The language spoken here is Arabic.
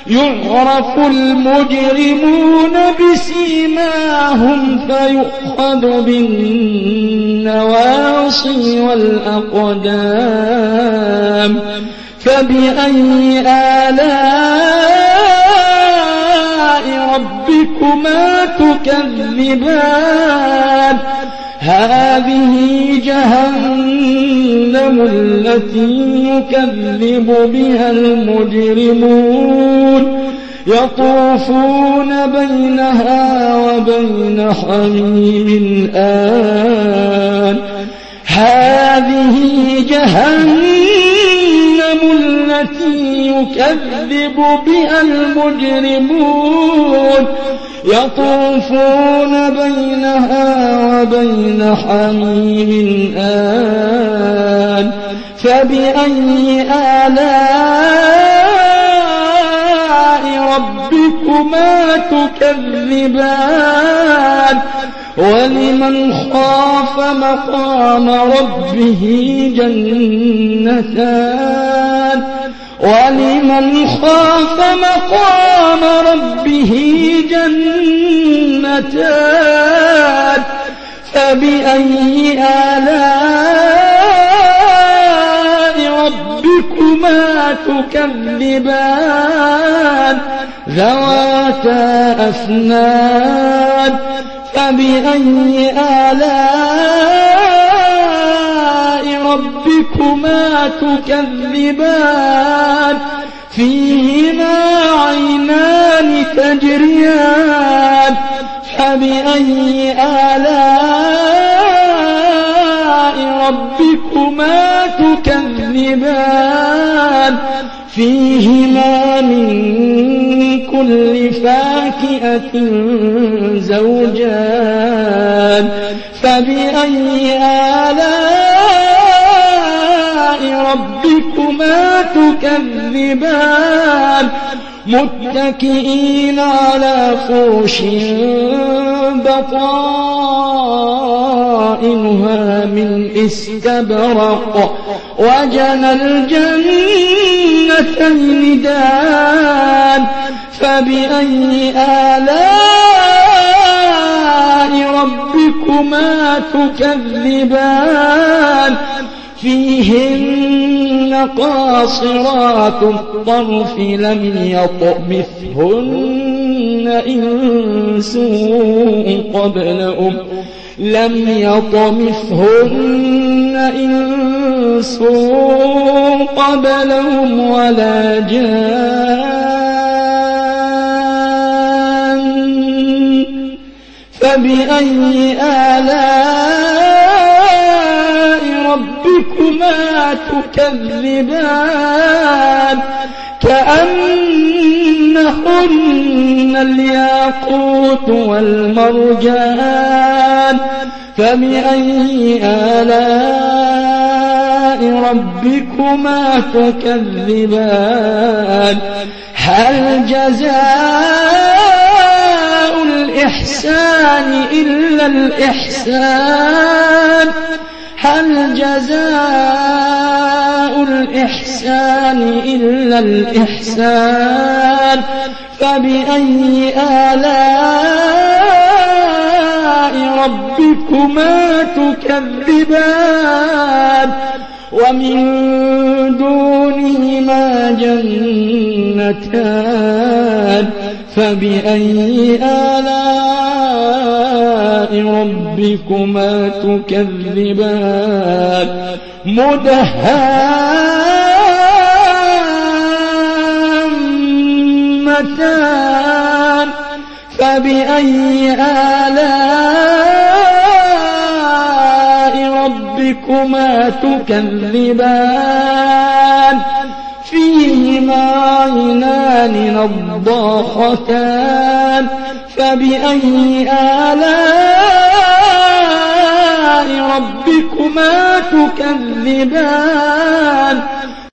يعرف المجرمون بسيماهم فيؤخذ بالنواصي والأقدام فبأي آلاء ربكما تكذبان هذه جهنم التي يكذب بها المجرمون يطوفون بينها وبين حميم آن هذه جهنم التي يكذب بها المجرمون يطوفون بينها وبين حميم آن فبأي آلاء ربكما تكذبان ولمن خاف مقام ربه جنتان ولمن خاف مقام ربه جنتان فبأي آلاء ربكما تكذبان ذواتا أفنان فبأي آلاء ربكما تكذبان فيهما عينان تجريان فبأي آلاء ربكما تكذبان فيهما من كل فاكهة زوجان فبأي آلاء ربكما تكذبان متكئين على فرش بطائنها من استبرق وجنى الجنتين دان فبأي آلاء ربكما تكذبان فيهن قاصرات الطرف لم يطمثهن إنس قبلهم ولا جان فبأي آلاء ربكما تكذبان كأنهن الياقوت والمرجان فبأي آلاء ربكما تكذبان هل جزاء الإحسان إلا الإحسان هل جزاء الإحسان إلا الإحسان فبأي آلاء ربكما تكذبان ومن دونهما جنتان فبأي آلاء ربكما تكذبان مدهامتان فبأي آلاء ربكما تكذبان فيهما عينان نضاختان فبأي آلاء ربكما تكذبان